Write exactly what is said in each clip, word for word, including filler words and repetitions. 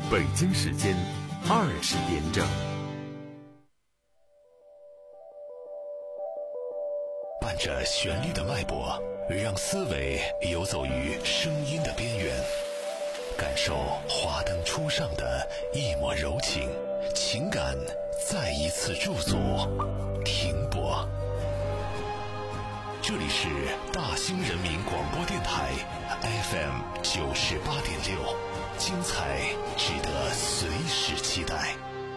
北京时间二十点整。 伴着旋律的脉搏，让思维游走于声音的边缘，感受华灯初上的一抹柔情，情感再一次驻足停泊。这里是大兴人民广播电台 F M 九十八点六，精彩值得随时期待。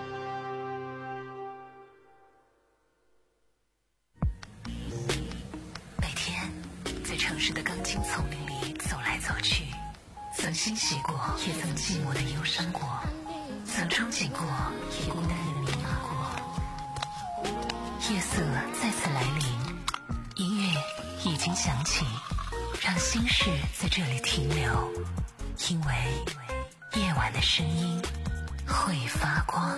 每天在城市的钢筋丛林里走来走去，曾欣喜过，也曾寂寞的忧伤过，曾憧憬过，也孤单的迷茫过。夜色再次来临，音乐已经响起，让心事在这里停留，因为夜晚的声音会发光。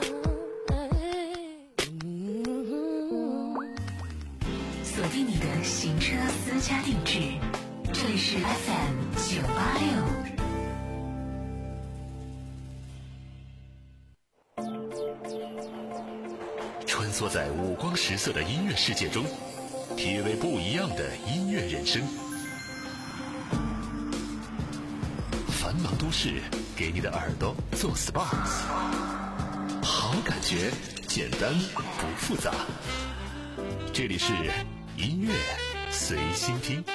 锁定你的行车私家定制，这里是 F M 九八六。 穿梭在五光十色的音乐世界中，体味不一样的音乐人生。繁忙都市给你的耳朵做 S P A， 好感觉简单不复杂。这里是音乐随心听。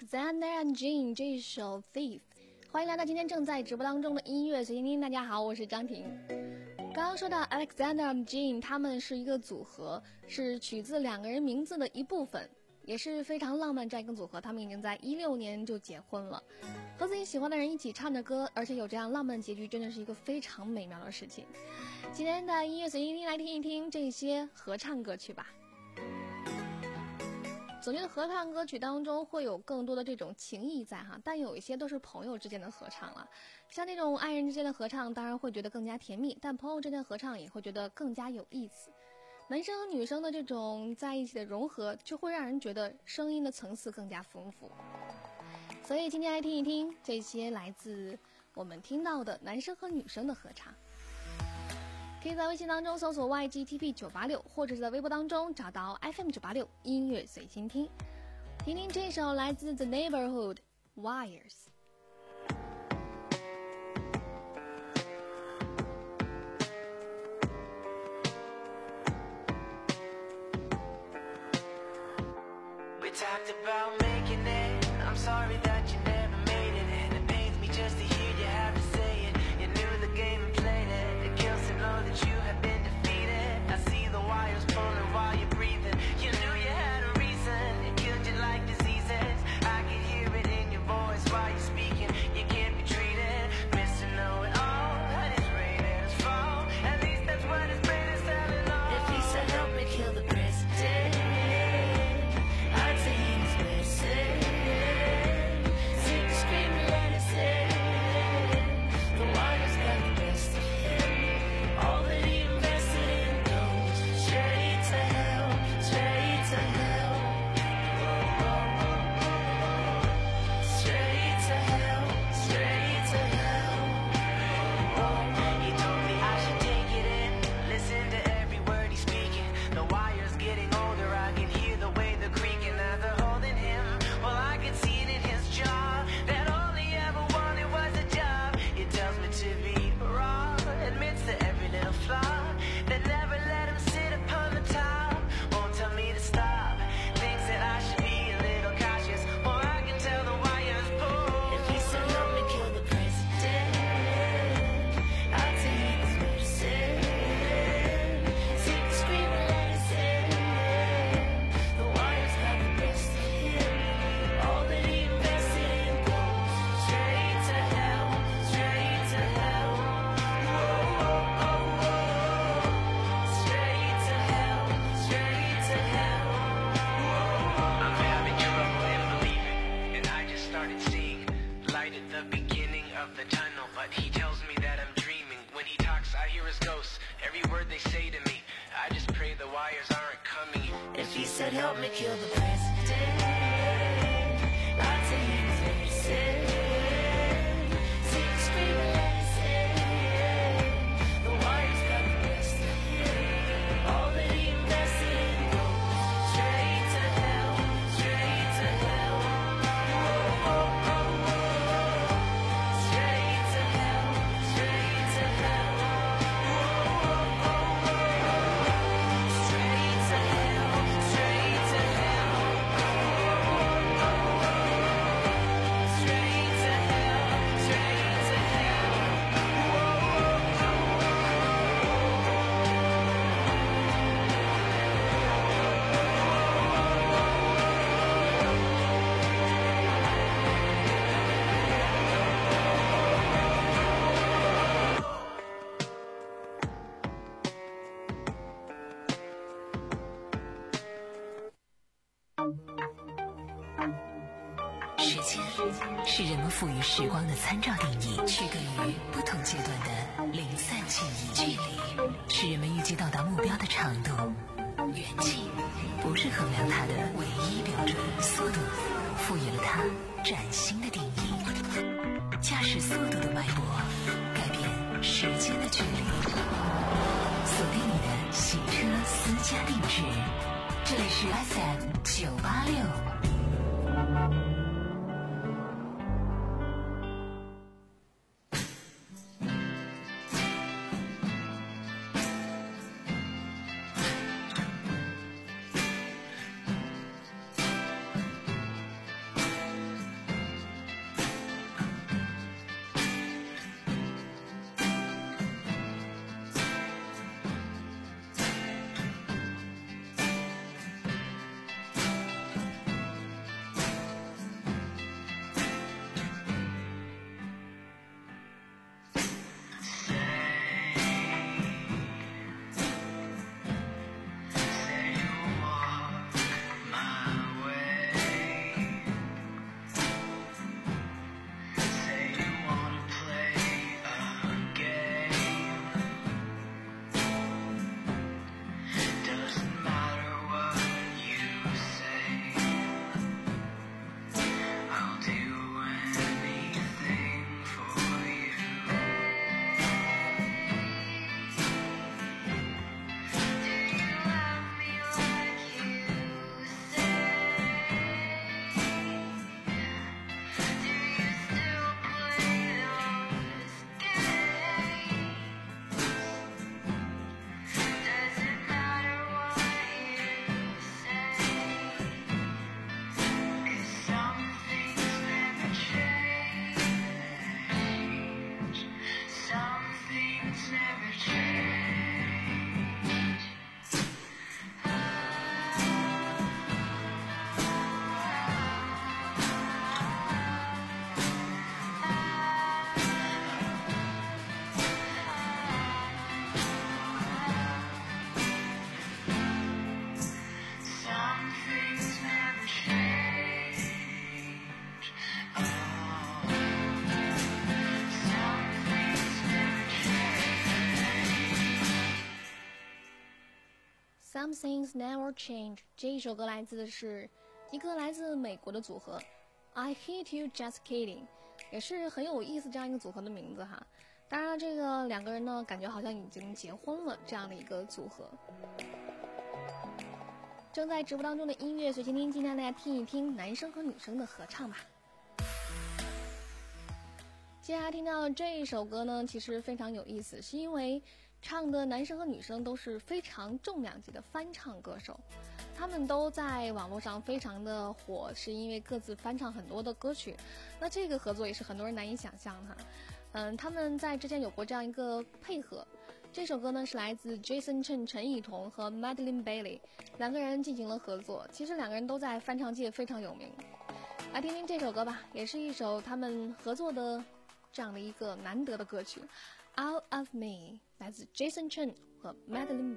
Alexander and Jean 这一首 Thief。 欢迎来到今天正在直播当中的音乐随心听。大家好，我是张婷。刚刚说到 Alexander and Jean 他们是一个组合，是取自两个人名字的一部分，也是非常浪漫这样一个组合。他们已经在一六年就结婚了，和自己喜欢的人一起唱着歌，而且有这样浪漫结局，真的是一个非常美妙的事情。今天的音乐随心听，来听一听这些合唱歌曲吧。总觉得合唱歌曲当中会有更多的这种情谊在哈，但有一些都是朋友之间的合唱了。像那种爱人之间的合唱当然会觉得更加甜蜜，但朋友之间的合唱也会觉得更加有意思。男生和女生的这种在一起的融合，就会让人觉得声音的层次更加丰富。所以今天来听一听这些来自我们听到的男生和女生的合唱。可以在微信当中搜索 Y G T P 九八六， 或者是在微博当中找到 F M 九八六 音乐随心听，听听这首来自 The Neighborhood Wires。 We talked about making it, I'm sorry that you never made it, and it pains me just to hear you have to say it. You knew the game and played it, it kills to know that you have been defeated. I see the wires pulling while you're breathing. You knew you had a reason, it killed you like diseases. I can hear it in your voice while you're speaking. You can't be treated, Mister Know-it-all, and it's rain and it's fall. At least that's what his brain is telling all. If he said help me kill the president, I'd say he's missing. See the screaming let us in. The wires got the best of him. All that he invested in goes straight to hell, straight to hell. Straight to hell, straight to hell. He told me I should take it in, listen to every word he's speaking. The wire's getting older, I can hear the way they're creaking. Now they're holding him, well I can see it in his jaw, that all he ever wanted was a job. He tells me to be raw, admits to every little flaw, that never let him sit upon the top. Won't tell me to stop, thinks that I should be a little cautious, or I can tell the wires pull. If he said help me kill the president, I'd say he was medicine. See the screaming let us in. The wires got the best of him. All that he invested in goes straight to hell, straight to hell. Whoa, whoa, whoa, whoa. Straight to hell, straight to hell. Whoa. I'm having trouble in believing, and I just started seeing light at the beginning of the tunnel. But he tells me that I'm dreaming. When he talks, I hear his ghosts. Every word they say to me, I just pray the wires aren't coming. If he said help me kill the president, I'd say he was medicine. See the screaming let us in. The wires got the best of him. All that he invested in goes straight to hell, straight to hell. Whoa, whoa, whoa, whoa. Straight to hell, straight to hell. Whoa, whoa, whoa, whoa. Straight to hell, straight to hell. Whoa, whoa, whoa, whoa. Straight to hell, straight to hell. Whoa, whoa, 时间是人们赋予时光的参照定义，区隔于不同阶段的零散记忆。距离是人们预计到达目标的长度，远近不是衡量它的唯一标准。速度赋予了它崭新的定义。驾驶速度的脉搏，改变时间的距离。锁定你的洗车私家定制，这里是 F M 九八六。 Some Things Never Change， 这一首歌来自的是一个来自美国的组合 I Hate You Just Kidding， 也是很有意思这样一个组合的名字哈。当然了，这个两个人呢，感觉好像已经结婚了这样的一个组合。正在直播当中的音乐随心听，今天大家听一听男生和女生的合唱吧。接下来听到这一首歌呢，其实非常有意思，是因为唱的男生和女生都是非常重量级的翻唱歌手，他们都在网络上非常的火，是因为各自翻唱很多的歌曲。那这个合作也是很多人难以想象的哈。嗯，他们在之前有过这样一个配合。这首歌呢是来自 Jason Chen 陈以彤和 Madeline Bailey 两个人进行了合作，其实两个人都在翻唱界非常有名。来听听这首歌吧，也是一首他们合作的这样的一个难得的歌曲 Out of Me， 来自 Jason Chen 和 Madeline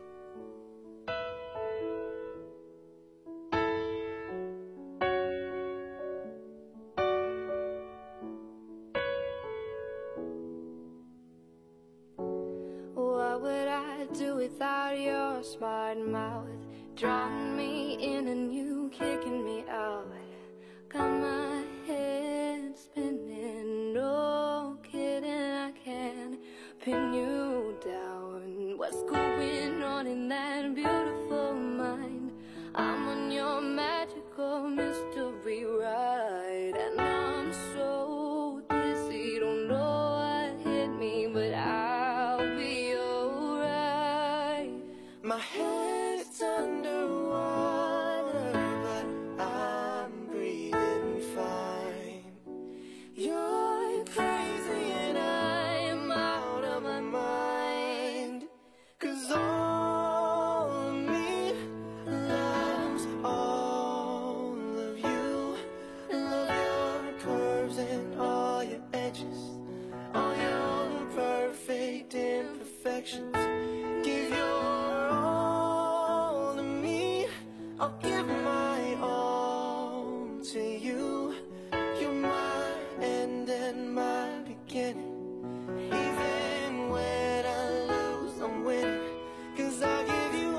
Bailey。What would I do without your smart mouth? Drawing me in and you kicking me out. Got my head spinning, no kidding, I can't pin you down. What's going on in that beautiful mind? I'm on your magical mystery ride, and I'm so dizzy, don't know what hit me, but I'll be alright. My head's underwater, but I'm breathing fine. You're crazy and I'm out of my mind, 'cause all of me loves all of you. Love your curves and all your edges, all your perfect imperfections. Give your all to me, I'll give my all to you. You're my end and my beginning. Even when I lose, I'm winning, 'cause I give you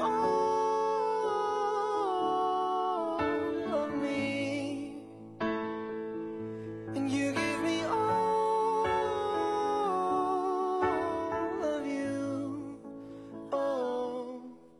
all of me, and you give me all of you. Oh,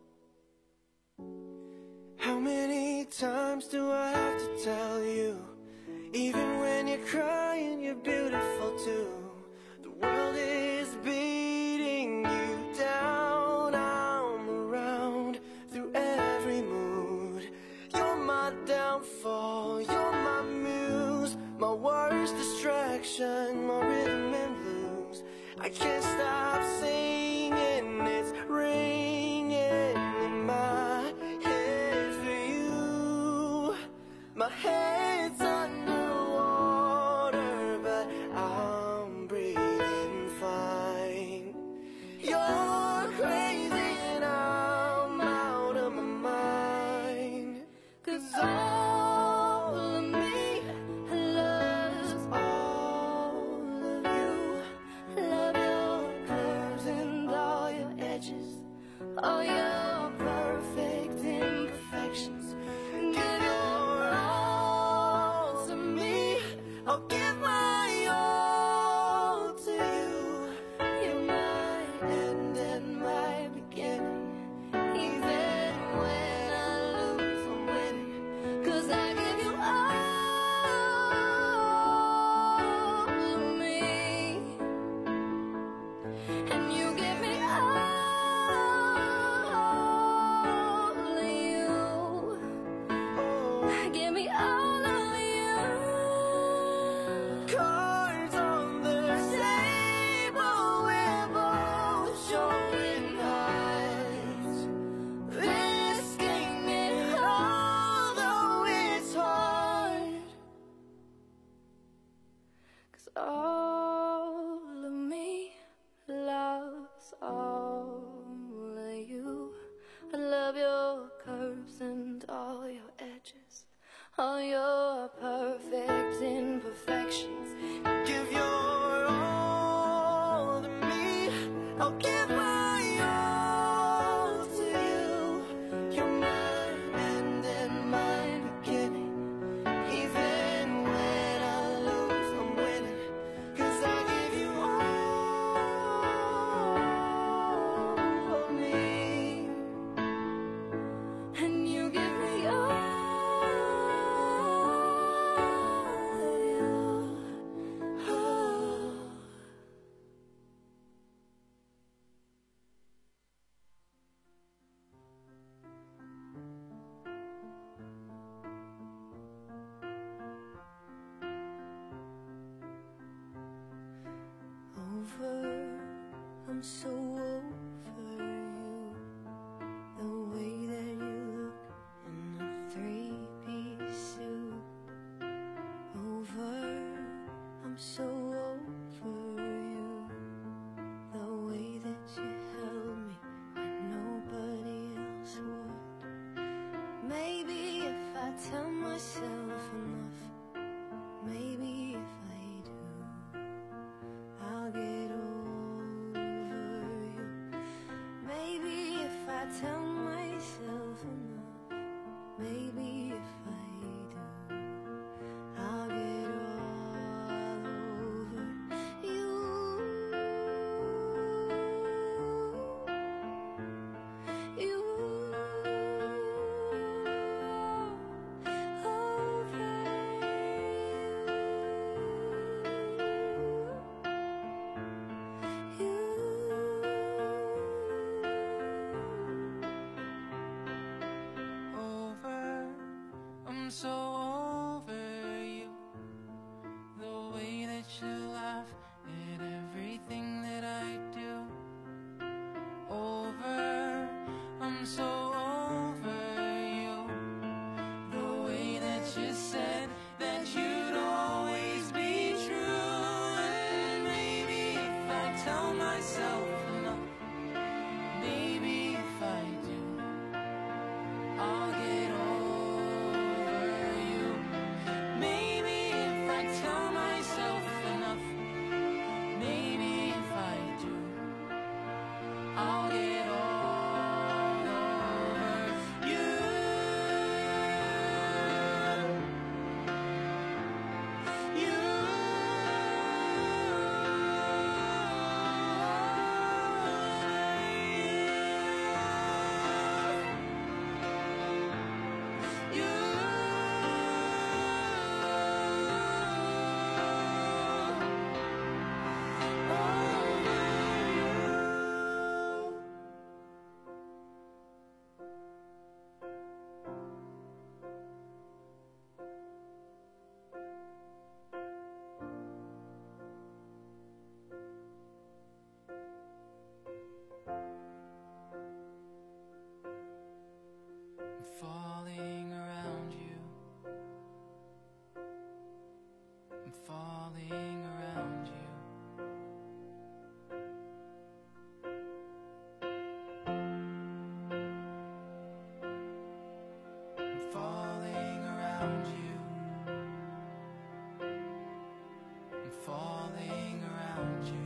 how many times do I have to tell you? Even when you're crying, you're beautiful too. The world is beating you down. I'm around through every mood. You're my downfall, you're my muse, my worst distraction, my rhythm and blues. I can't stop singing, it's ringing in my head for you. My head's underwater, but I'm breathing fine. You're crazy and I'm out of my mind, 'cause all of me loves all of you. Love your curves and all your edges, all your perfect imperfections. Give your all to me, I'll give my all to you. You're my end and my beginning. Even when I lose, I'm winning, 'cause I give you all of me, and you give me all of you. Give me all of you. Cards on the table, we're both showing hearts, risking it all, though it's hard. 'Cause all of me loves all of you. I love your curves and all your edges, all your perfect imperfections. Give your all to me, I'll give my all to you. I'm so over you. The way that you look in a three-piece suit. Over, I'm so over you. The way that you held me when nobody else would. Maybe if I tell myself enough, maybe if I do, I'll get over you. Maybe if I tell myself enough, maybe if I do, I'll get all over you. You over, I'm so over you. The way that you laugh at everything that I do. Over, I'm so over you. The way that you said that you'd always be true. And maybe if I tell myself enough, maybe if I do, I'll get over you. Maybe if I tell myself enough, maybe if I do, I'll get all over you. I'm falling around you. I'm falling around you. I'm falling around you. I'm falling around you.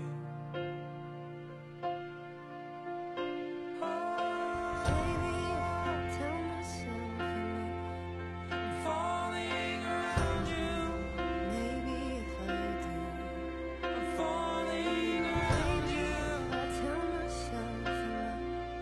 Maybe if I tell myself enough, I'm falling around you. Maybe if I do, I'm falling around you. Maybe if I tell myself enough,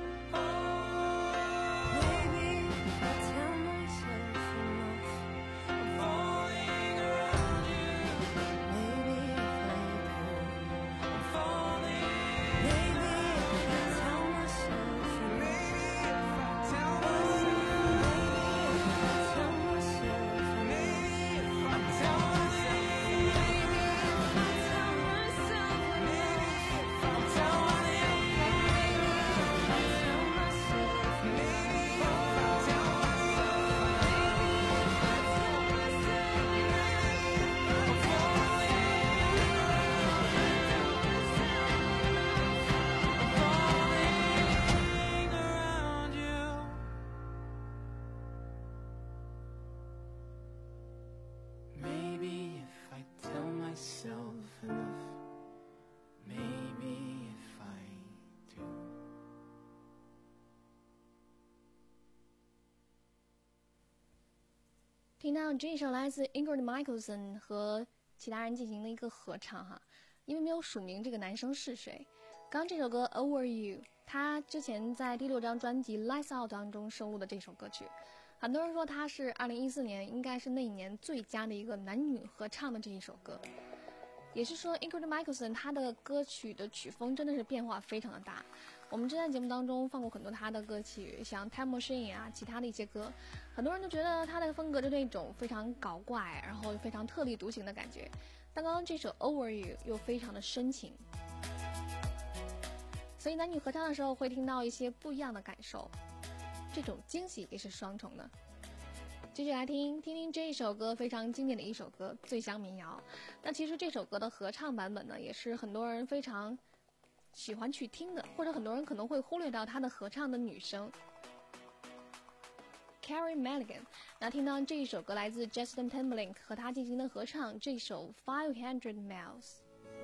maybe if I tell myself enough, I'm falling around you. Maybe if I do, I'm falling. Maybe if I tell myself enough, maybe if I tell myself, maybe if I tell myself, maybe if I tell myself, maybe if I tell myself, maybe if I tell myself, maybe if I tell myself, maybe if I tell myself, I'm falling around you. Maybe if I tell myself enough, maybe if I do. 听到这一首来自 Ingrid Michaelson 和其他人进行了一个合唱哈，因为没有署名这个男生是谁。刚这首歌 Over You， 他之前在第六张专辑 Lights Out 当中收录的这首歌曲，很多人说他是二零一四年应该是那一年最佳的一个男女合唱的这一首歌。也是说 Ingrid Michaelson 他的歌曲的曲风真的是变化非常的大。我们之前节目当中放过很多他的歌曲，像 Time Machine 啊，其他的一些歌，很多人都觉得他的风格就是那种非常搞怪，然后非常特立独行的感觉。但刚刚这首 Over You 又非常的深情。 所以男女合唱的时候会听到一些不一样的感受，这种惊喜也是双重的。继续来听听听这一首歌，非常经典的一首歌《醉乡民谣》。那其实这首歌的合唱版本呢，也是很多人非常喜欢去听的，或者很多人可能会忽略到他的合唱的女声 Carey Mulligan。 那听到这一首歌来自 Justin Timberlake 和他进行的合唱，这首 Five Hundred Miles。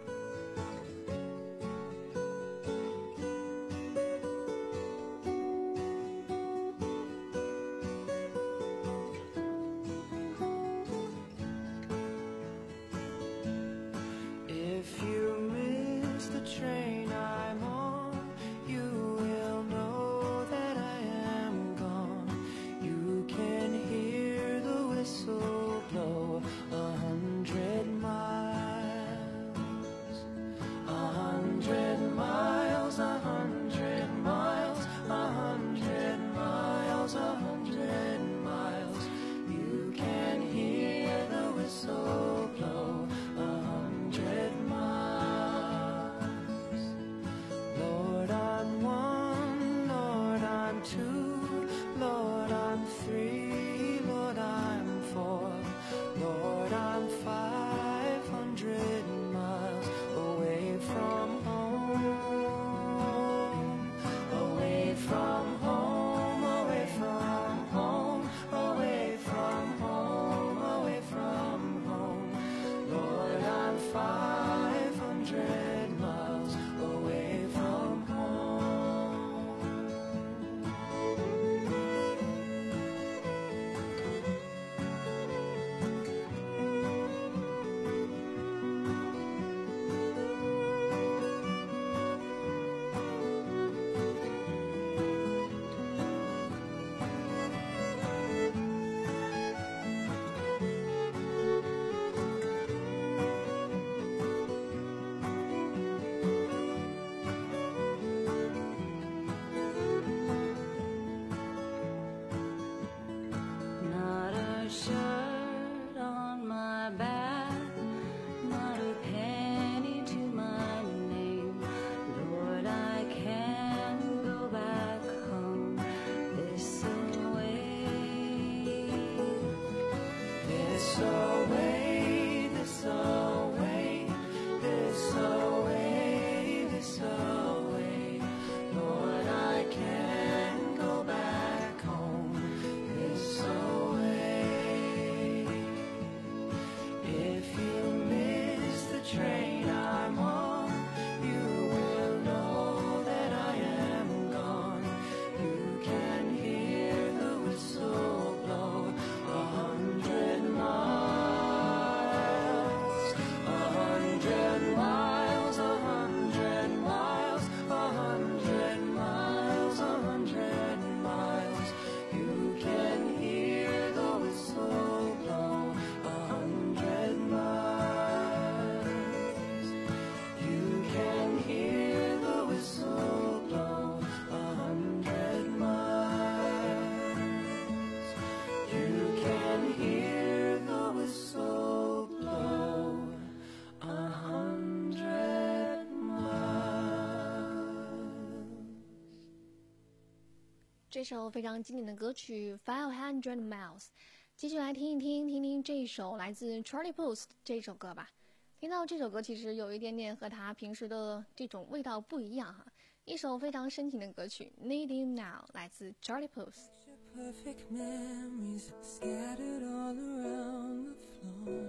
这首非常经典的歌曲 Five Hundred Miles。 继续来听一听听听这首来自 Charlie Puth 这首歌吧。听到这首歌其实有一点点和他平时的这种味道不一样哈，一首非常深情的歌曲 Need You Now 来自 Charlie Puth。 Perfect memories scattered all around the floor.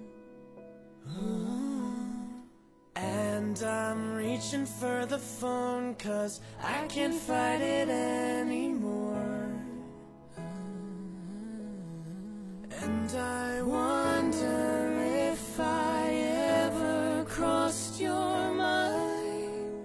And I'm reaching for the phone 'cause I can't fight it anymore. And I wonder if I ever crossed your mind.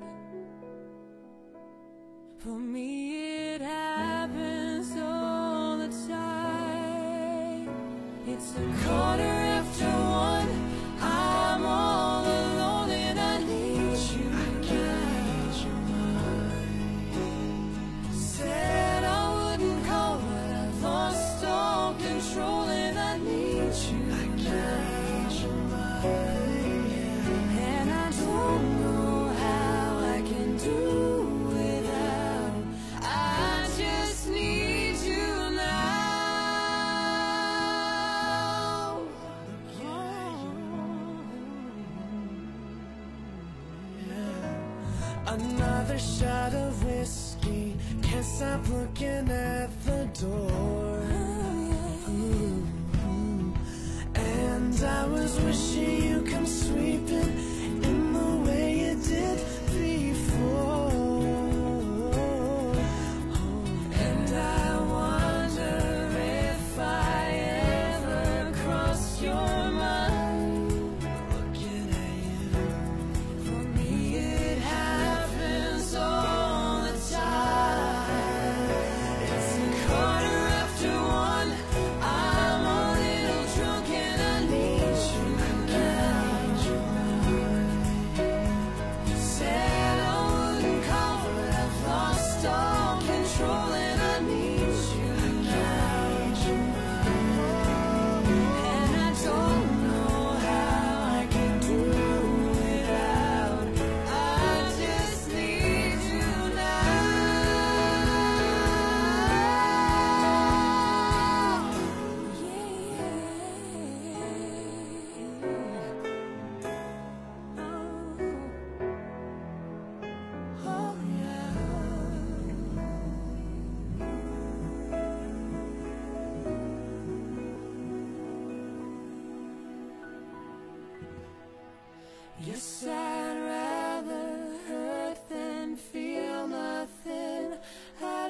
For me it happens all the time. It's a quarter after one, I'm all alone and I need you. I need you. Said I wouldn't call, but I've lost all control and I need you. I need you. And I don't know how I can do Another shot of whiskey, can't stop looking at the door. Ooh. And I was wishing you come sweeping in the way you did before. And I wonder if I ever crossed your mind. Looking at you, for me it happens all the time. It's a quarter after one, I'm a little drunk and I need you now. Said I wouldn't call, but I've lost all control and I need you now. And I don't know how I can do without. I just need you now. Oh, yeah. Yes, I'd rather hurt than feel nothing at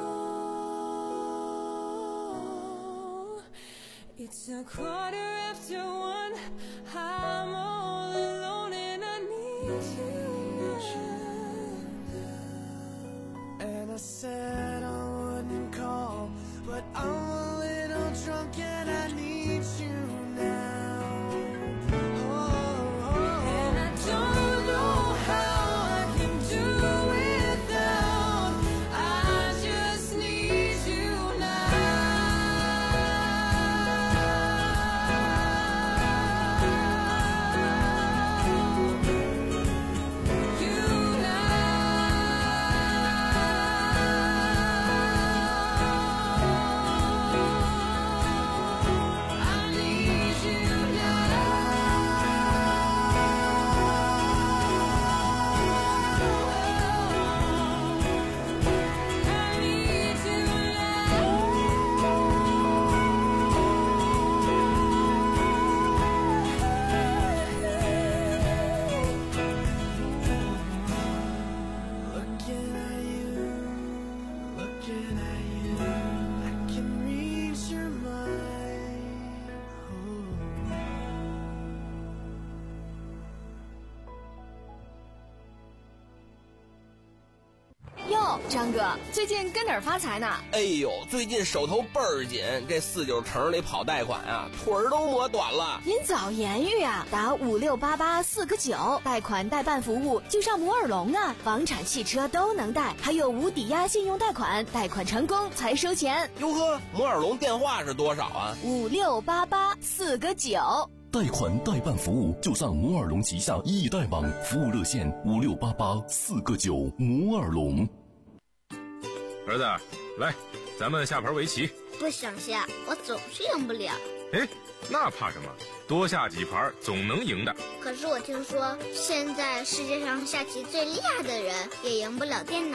all. It's a quarter after one, I'm all alone and I need you now. And I said I wouldn't call, but I'm a little drunk and I need you now. And I don't know how I can do without. I just need you now. You now. I need you Looking at you, looking at you, I can read your mind. 哟，张哥，最近跟哪儿发财呢？ 哎呦，最近手头倍儿紧，这四九城里跑贷款啊，腿儿都磨短了。 您早言语啊，打五六八八四个九，贷款代办服务就上摩尔龙啊，房产、汽车都能贷，还有无抵押信用贷款，贷款成功才收钱。 哟呵，摩尔龙电话是多少啊？ 五六八八四个九。 贷款代办服务就上摩尔龙旗下易贷网，服务热线五六八八四个九。摩尔龙。 儿子，来，咱们下盘围棋。 不想下，我总是赢不了。 哎，那怕什么？多下几盘总能赢的。 可是我听说，现在世界上下棋最厉害的人也赢不了电脑。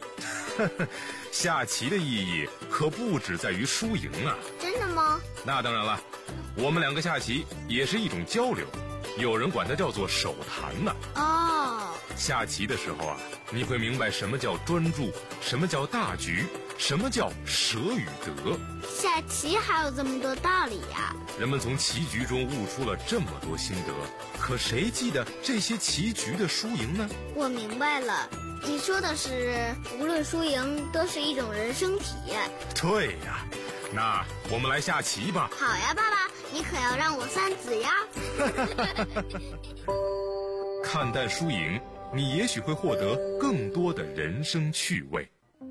下棋的意义可不只在于输赢啊！ 真的吗？ 那当然了，我们两个下棋也是一种交流，有人管它叫做手谈呢。 哦， 下棋的时候啊，你会明白什么叫专注，什么叫大局，什么叫舍与得。 下棋还有这么多道理呀！ 人们从棋局中悟出了这么多心得，可谁记得这些棋局的输赢呢？ 我明白了，你说的是无论输赢都是一种人生体验。 对呀，那我们来下棋吧。 好呀，爸爸，你可要让我三子呀。 看淡输赢，你也许会获得更多的人生趣味。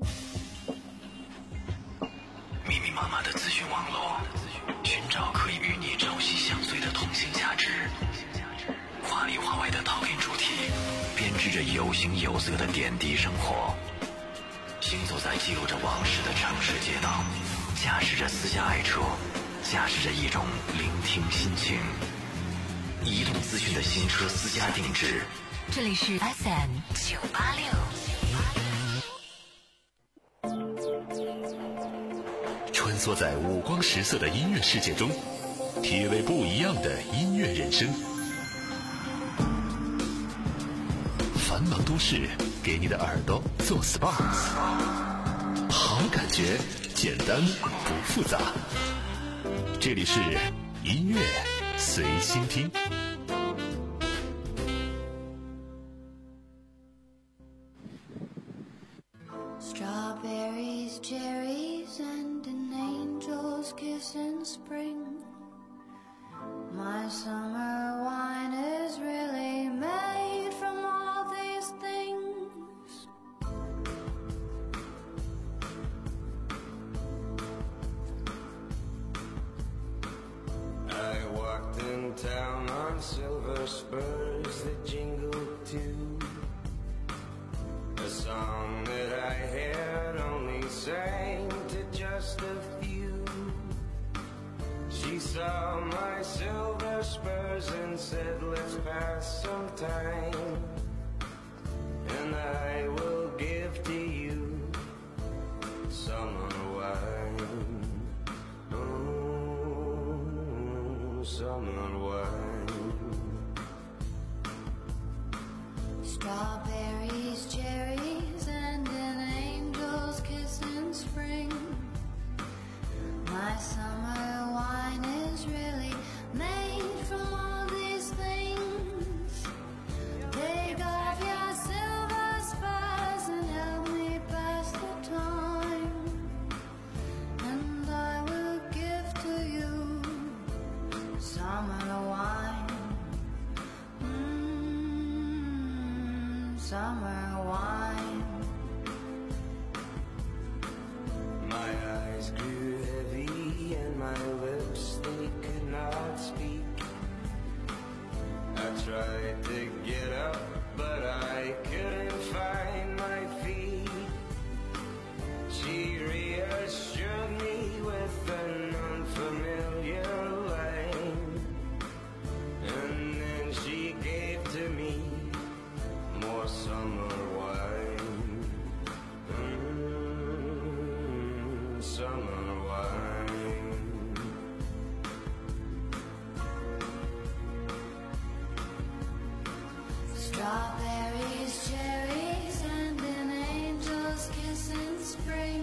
密密麻麻的资讯网络，寻找可以与你朝夕相随的通信价值。华里华外的导演主题，编织着有形有色的点滴生活。行走在记录着往事的城市街道，驾驶着私家爱车，驾驶着一种聆听心情。移动资讯的新车私家定制， 这里是 F M 九八六。 穿梭在五光十色的音乐世界中，体味不一样的音乐人生。繁忙都市给你的耳朵做 S P A， 好感觉简单不复杂。这里是音乐随心听。 Strawberries, cherries, and an angel's kiss in spring. My summer wine is really made from all these things. I walked in town on silver spurs that jingled too. A song that I had only sang to just a few. She saw my silver spurs and said, let's pass some time, and I will give to you summer wine. Oh, summer wine. Strawberries, cherries, and an angel's kiss in spring. My summer wine is really made from all these things. Take off your silver spurs and help me pass the time, and I will give to you summer wine. Mm, summer wine. My eyes grew heavy and my lips, they could not speak. I tried to get up, but I couldn't find my feet. She reassured me with an unfamiliar line, and then she gave to me more summer wine. Mm, summer wine. Strawberries, cherries, and an angel's kiss in spring.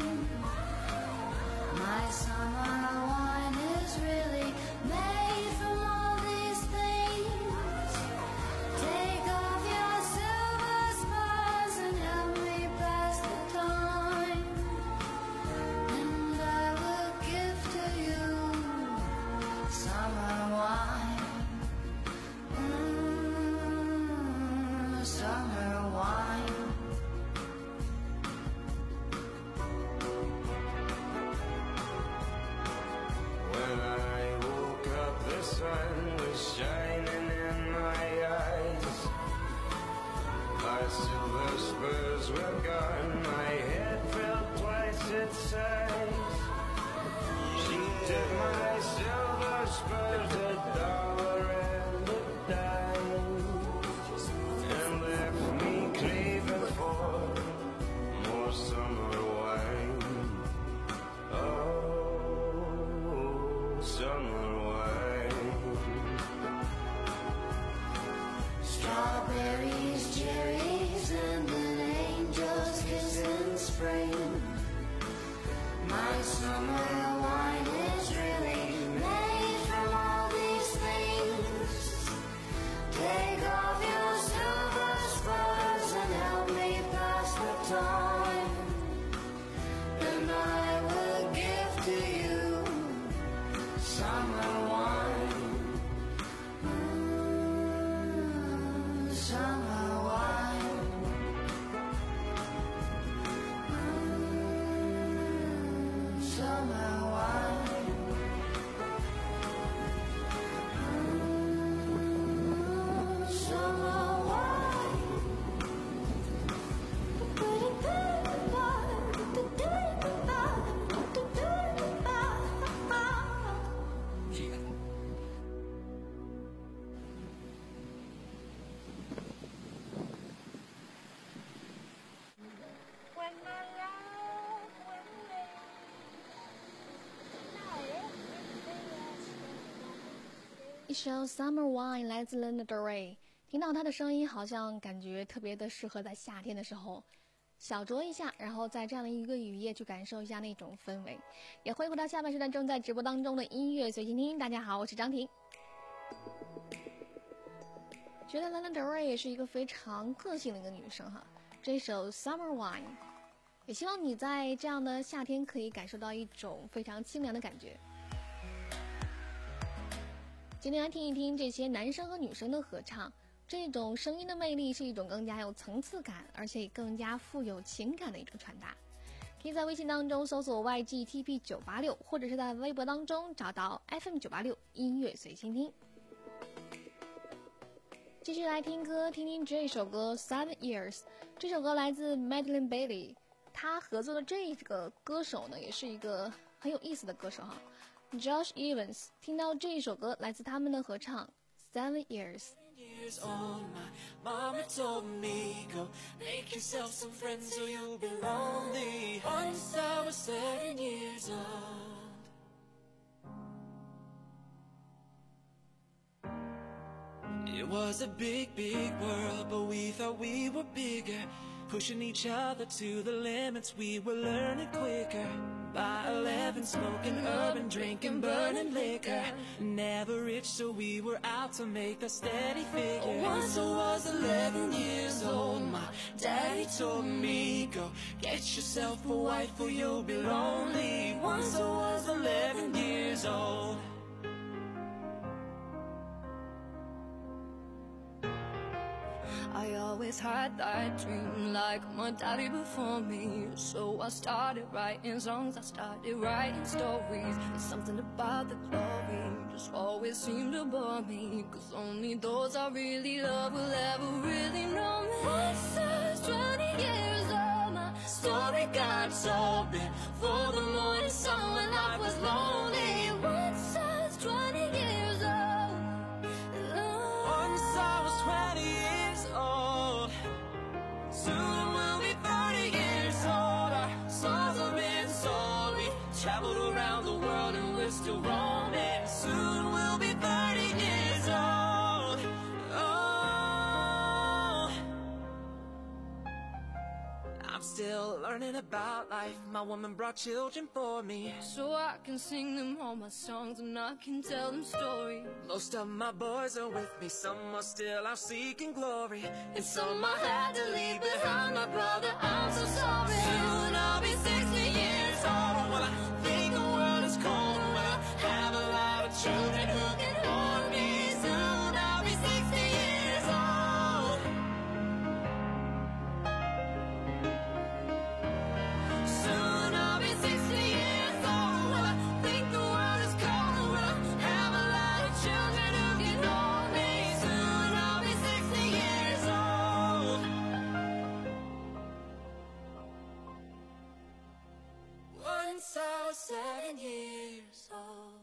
My summer wine is really made from all these things. Take off your silver spurs and help me pass the time, and I will give to you summer wine. Mm, summer wine. When I woke up, the sun was shining in my eyes. My silver spurs were gone, my head felt twice its size. She took my silver spurs, a dollar and a dime, and left me craving for more summer wine. Oh, summer wine. Strawberries, cherries, and an angel's kiss in spring. My summer wine is really made from all these things. Take off your silver spurs and help me pass the time, and I will give to you summer wine. Mm, summer wine. Mm, summer wine. Mm, summer wine. 首 Summer Wine 来自 Lana Del Rey， 听到她的声音好像感觉特别的适合在夏天的时候小酌一下，然后在这样的一个雨夜去感受一下那种氛围。也欢迎回到下半时段正在直播当中的音乐随心听，大家好，我是张婷。觉得 Lana Del Rey 也是一个非常个性的一个女生哈，这首 Summer Wine 也希望你在这样的夏天可以感受到一种非常清凉的感觉。今天来听一听这些男生和女生的合唱，这种声音的魅力是一种更加有层次感而且更加富有情感的一种传达。可以在微信当中搜索 Y G T P 九八六， 或者是在微博当中找到 F M 九八六 音乐随心听。继续来听歌，听听这首歌 Seven Years。 这首歌来自 Madeline Bailey， 她合作的这个歌手呢也是一个很有意思的歌手哈， Josh Evans。 听到这一首歌来自他们的合唱 Seven Years。 Years old, my mama told me, go make yourself some friends or you'll be lonely. Once I was seven years old. It was a big, big world, but we thought we were bigger. Pushing each other to the limits, we were learning quicker. By eleven, smoking urban, drinking, burning liquor. Never rich, so we were out to make a steady figure. Once I was eleven years old, my daddy told me, go get yourself a wife or you'll be lonely. Once I was eleven years old. I always had that dream like my daddy before me. So I started writing songs, I started writing stories. There's something about the glory just always seemed to bore me, cause only those I really love will ever really know me. Once I was twenty years old, my story got told before the morning sun when life was lonely. Once I was twenty years old, once I was twenty years old. Soon we'll be thirty years old. Our songs have been sold. We traveled around the world and we're still roaming. Soon we'll be thirty years old. Oh, I'm still learning about life. My woman brought children for me, so I can sing them all my songs and I can tell them stories. Most of my boys are with me, some are still out seeking glory, and some I had to leave behind. My brother, I'm so sorry. Soon I'll be sixty years old. Well, I think the world is cold. Well, I have a lot of children who can hold me. Soon I'll be sixty years old. Soon I'll be sixty years old. Well, I think the world is cold. Well, I have a lot of children who can hold me. Soon I'll be sixty years old. Once I was seven years old.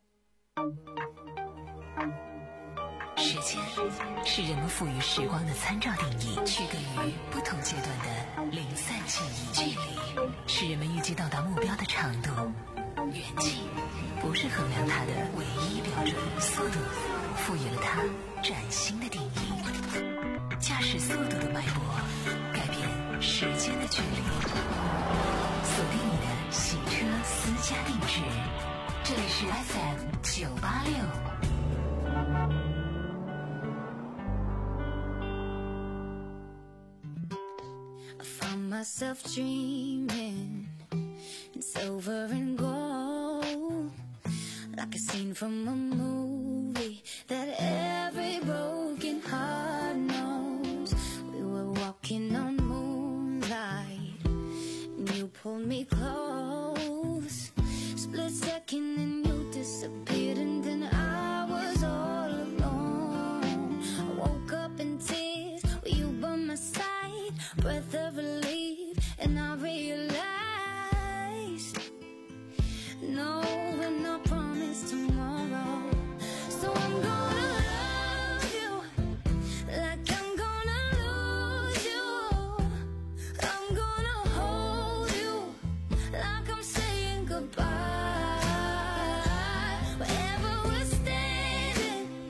时间是人们赋予时光的参照定义，区隔于不同阶段的零散记忆。距离是人们预计到达目标的长度，远近不是衡量它的唯一标准。速度赋予了它崭新的定义，驾驶速度的脉搏改变时间的距离。锁定你的洗车私家定制，这里是 F M 九八六。 Myself dreaming in silver and gold, like a scene from a movie that every broken heart knows. We were walking on moonlight and you pulled me close. Split second and you disappeared, and then I was all alone. I woke up in tears with you by my side, breath of relief, and I realized, no, we're not promised tomorrow. So I'm gonna love you like I'm gonna lose you. I'm gonna hold you like I'm saying goodbye. Wherever we're standing,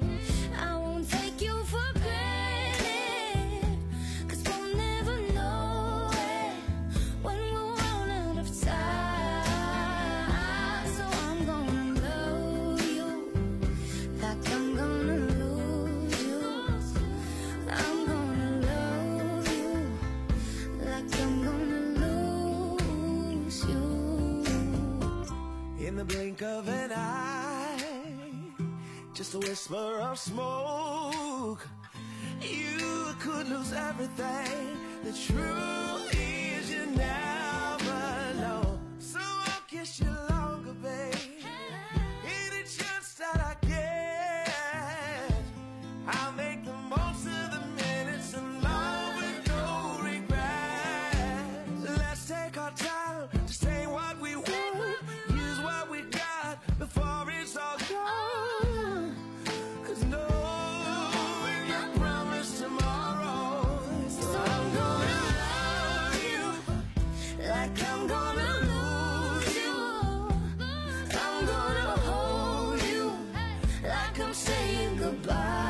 blink of an eye, just a whisper of smoke. You could lose everything. The truth is you never know. So I'll kiss you longer, babe. Any chance that I get, I'll make the most of the minutes in love with no regret. Let's take our time to say what we want, use what we got before it's all gone. Cause no one can promise tomorrow. So I'm gonna love you like I'm gonna lose you. I'm gonna hold you like I'm saying goodbye.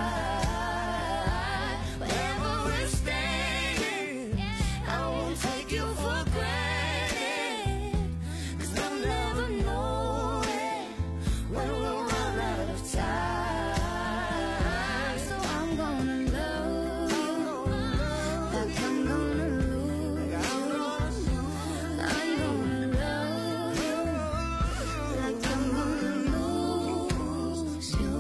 Wherever we're staying, I won't take you for granted. Cause we'll never know it when we'll run out of time. So I'm gonna love you like I'm gonna lose you. I'm gonna love you like I'm gonna lose you.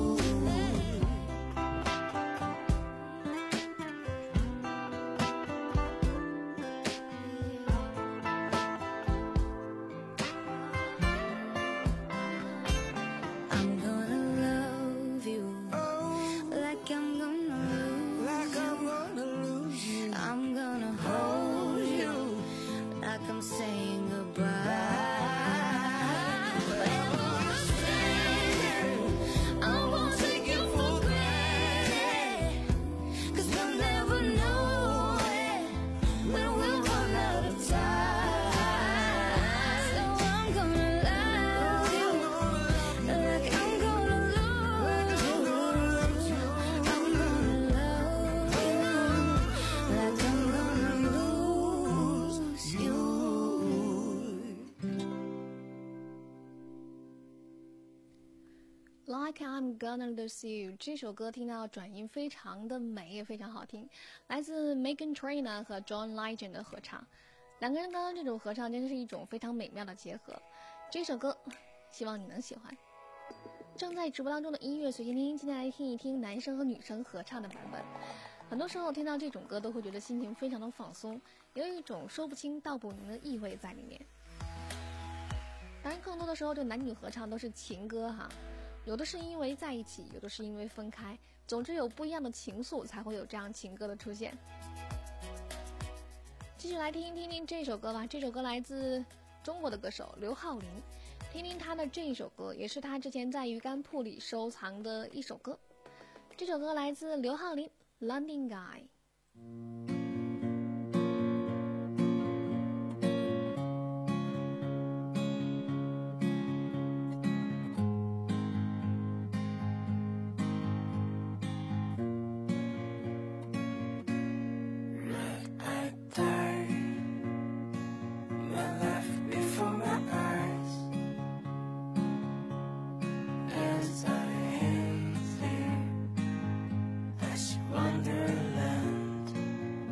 I'm gonna love you like I'm gonna lose like I'm gonna lose you. I'm gonna hold you like I'm saying goodbye. Wherever we're staying, I won't take you for granted. Cause we'll never know it when we'll run out of time. So I'm gonna love you like I'm gonna lose you. I'm gonna love you like I'm gonna lose you. Like I'm Gonna Lose You 这首歌听到转音非常的美，也非常好听，来自 Meghan Trainor 和 John Legend 的合唱。两个人刚刚这种合唱真的是一种非常美妙的结合。这首歌希望你能喜欢。正在直播当中的音乐随心听，今天来听一听男生和女生合唱的版本。很多时候听到这种歌都会觉得心情非常的放松，有一种说不清道不明的意味在里面。当然更多的时候这男女合唱都是情歌哈，有的是因为在一起，有的是因为分开，总之有不一样的情愫才会有这样情歌的出现。继续来听一听听这首歌吧，这首歌来自中国的歌手刘浩霖，听听他的这一首歌，也是他之前在鱼竿铺里收藏的一首歌。这首歌来自刘浩霖 London Guy。 Wonderland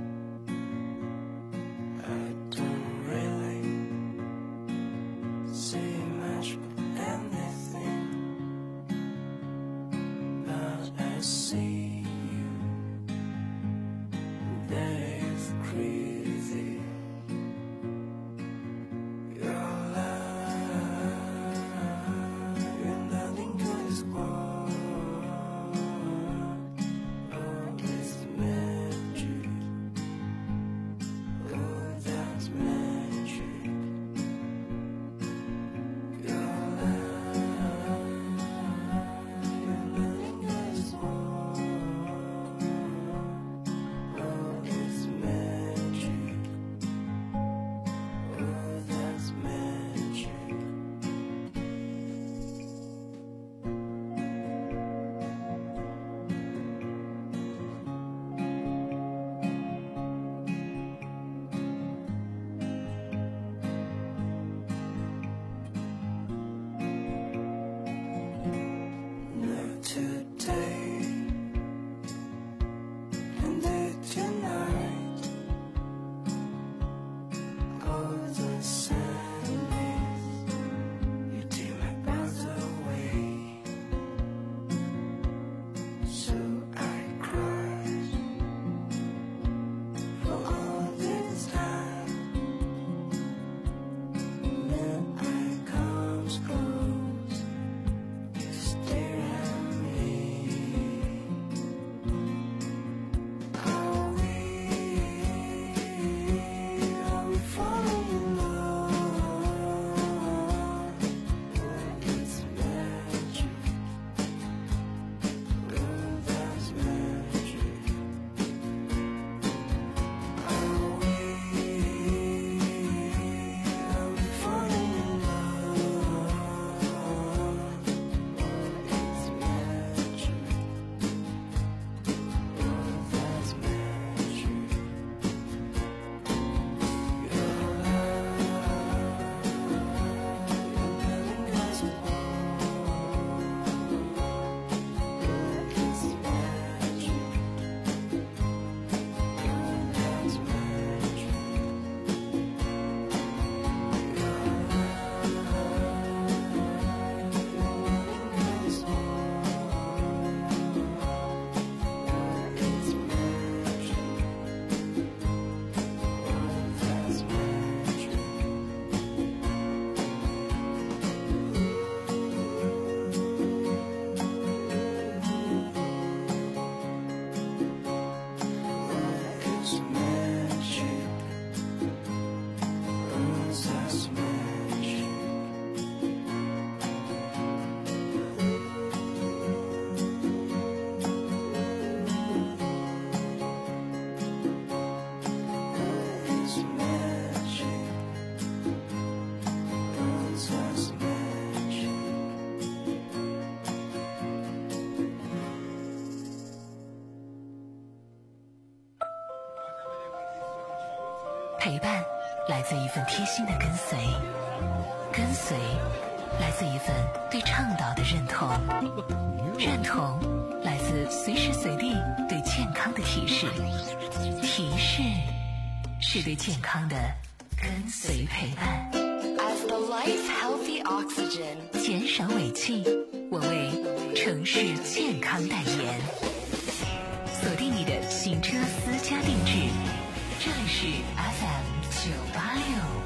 陪伴来自一份贴心的跟随，跟随来自一份对倡导的认同，认同来自随时随地对健康的提示，提示是对健康的跟随陪伴。 As the life healthy oxygen， 减少尾气，我为城市健康代言。锁定你的行车私家定制，这里是 F M 九八六。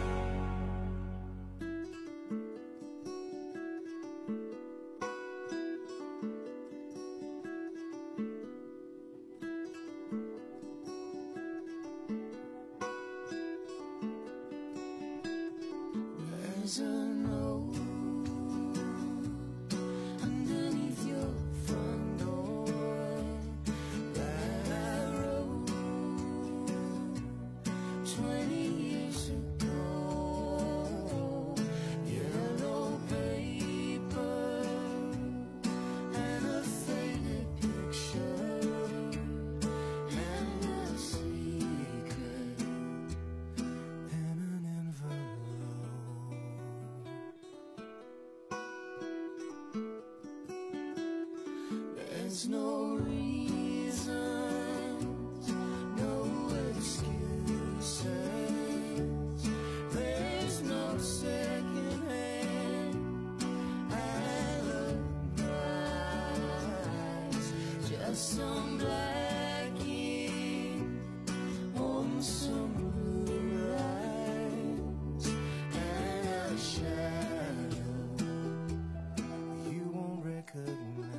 There's a note underneath your front door that I wrote twenty years ago. Yellow paper and a faded picture and a secret in an envelope. There's no reason, no excuses. There's no second hand alibis. Just some black ink on some blue lines and a shadow you won't recognize.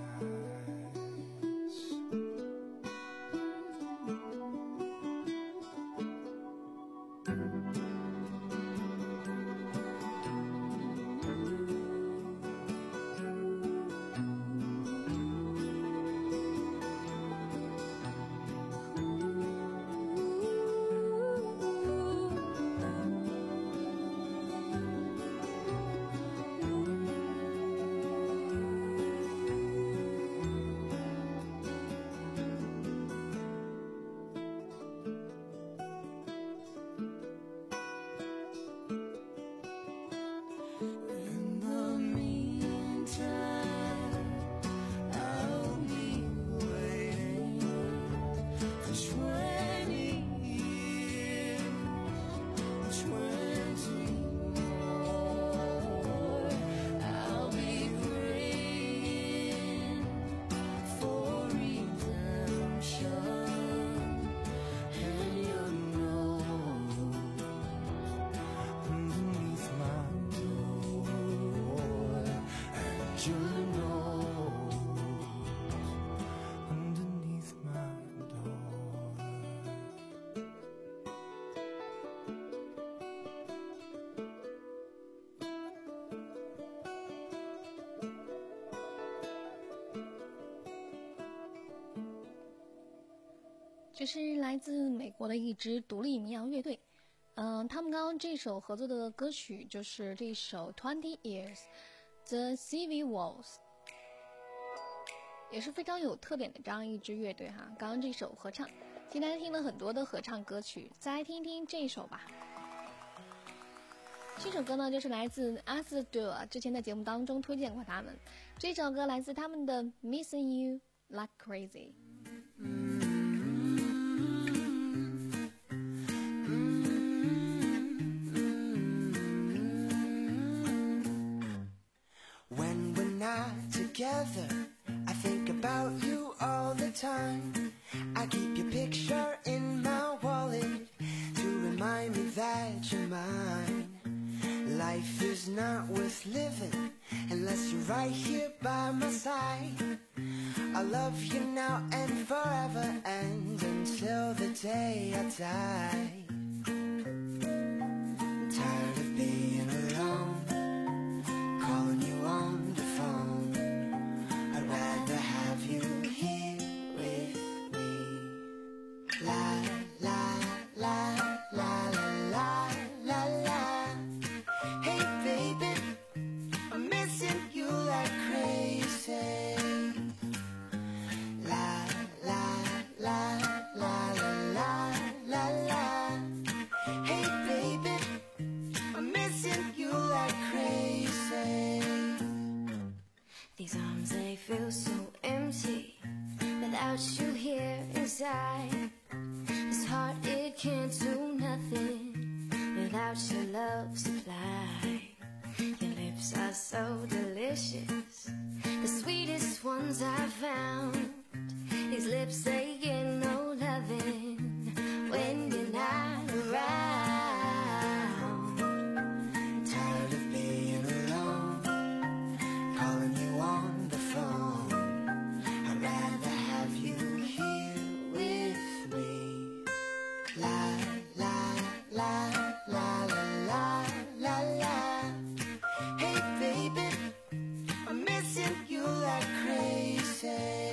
In the meantime, I'll be waiting for twenty years, twenty more. I'll be praying for redemption, and you know underneath my door, and you know underneath my door. .这是来自美国的一支独立民谣乐队，嗯、呃，他们刚刚这首合作的歌曲就是这首 Twenty Years The Civil Wars， 也是非常有特点的这样一支乐队哈。刚刚这首合唱，今天听了很多的合唱歌曲，再来听一听这一首吧。这首歌呢，就是来自阿斯朵，之前的节目当中推荐过他们。这首歌来自他们的 Missing You Like Crazy。 When we're not together, I think about you all the time. I keep your picture in my wallet to remind me that you're mine. Life is not worth living unless you're right here by my side. I love you now and forever and until the day I die. Tired of being alone, calling you on the phone. I'd rather have you here with me. La la la la la la la. Hey baby, I'm missing you like crazy. La la la la la la la la. without you here inside. This heart, it can't do nothing without your love supply. Your lips are so delicious, the sweetest ones I've found. These lips, they get no loving when you're not around. Tired of being alone, calling you on the phone. I'd rather have you here with me. La la la la la la la la. Hey baby, I'm missing you like crazy.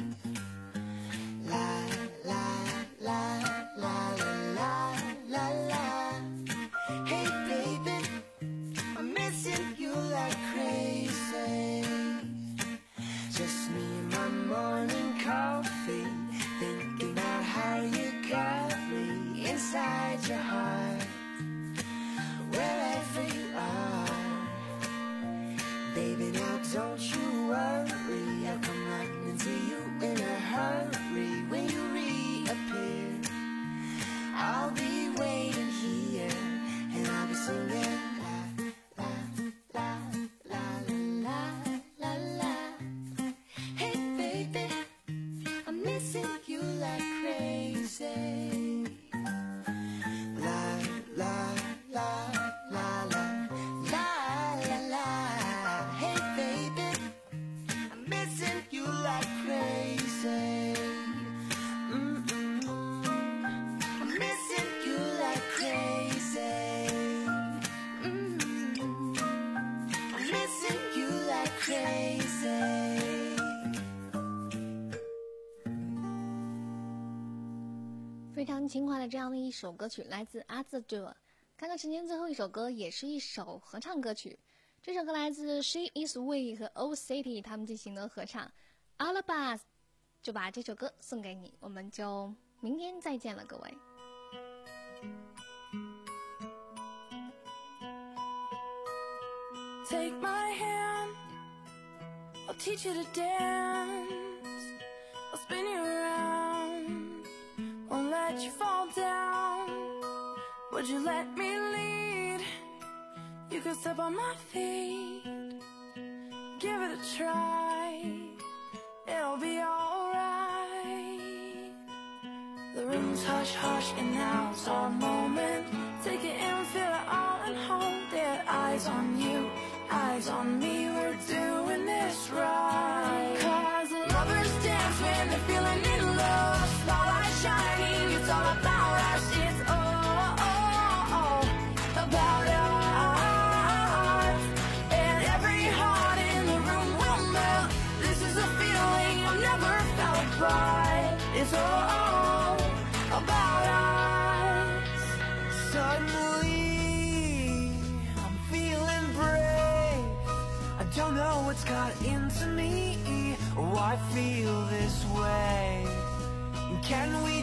La la la la la la la la. Hey baby, I'm missing you like crazy. Just me and my morning coffee, thinking about how you got me inside your heart, wherever you are. Baby, now don't you worry, I'll come running to you in a hurry. When you reappear, I'll be waiting here, and I'll be singing la la la la la la la. Hey baby, I'm missing you like crazy. La la la la la la la la. Hey baby, I'm missing you like crazy. Mm-mm. I'm missing you like crazy. Mm-mm. I'm missing you like crazy. 非常轻快的这样的一首歌曲，来自阿兹哲。看看时间，最后一首歌也是一首合唱歌曲。这首歌来自 She Is We 和 Old City 他们进行的合唱。All of Us 就把这首歌送给你，我们就明天再见了，各位。 Take my hand, I'll teach you to dance. I'll spin you around, won't let you fall down. Would you let me lead? You could step on my feet, give it a try, it'll be alright. The room's hush hush and now it's our moment. Take it in, feel it all and hold it. Eyes on you, eyes on me, we're doing this right. Cause lovers dance when they're feeling in love. Spotlight shining, it's all about us. It's all, all, all about us. And every heart in the room will melt. This is a feeling I've never felt, but it's all about us. Suddenly, I'm feeling brave. I don't know what's got into me, oh, I feel this way. Can we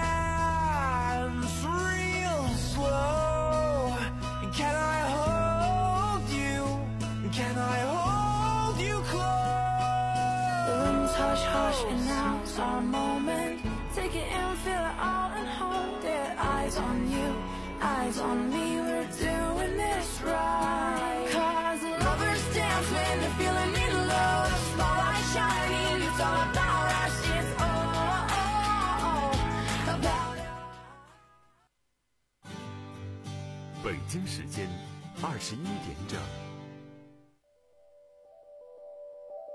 dance real slow? Can I hold you? Can I hold you close? The room's hush hush and now it's our moment. Take it in, feel it all and hold it. Eyes on you, eyes on me, we're doing this right. Cause lovers dance when they're feeling in love. Spotlight shining, it's all about us. It's all, all, all about us. 北京时间二十一点整。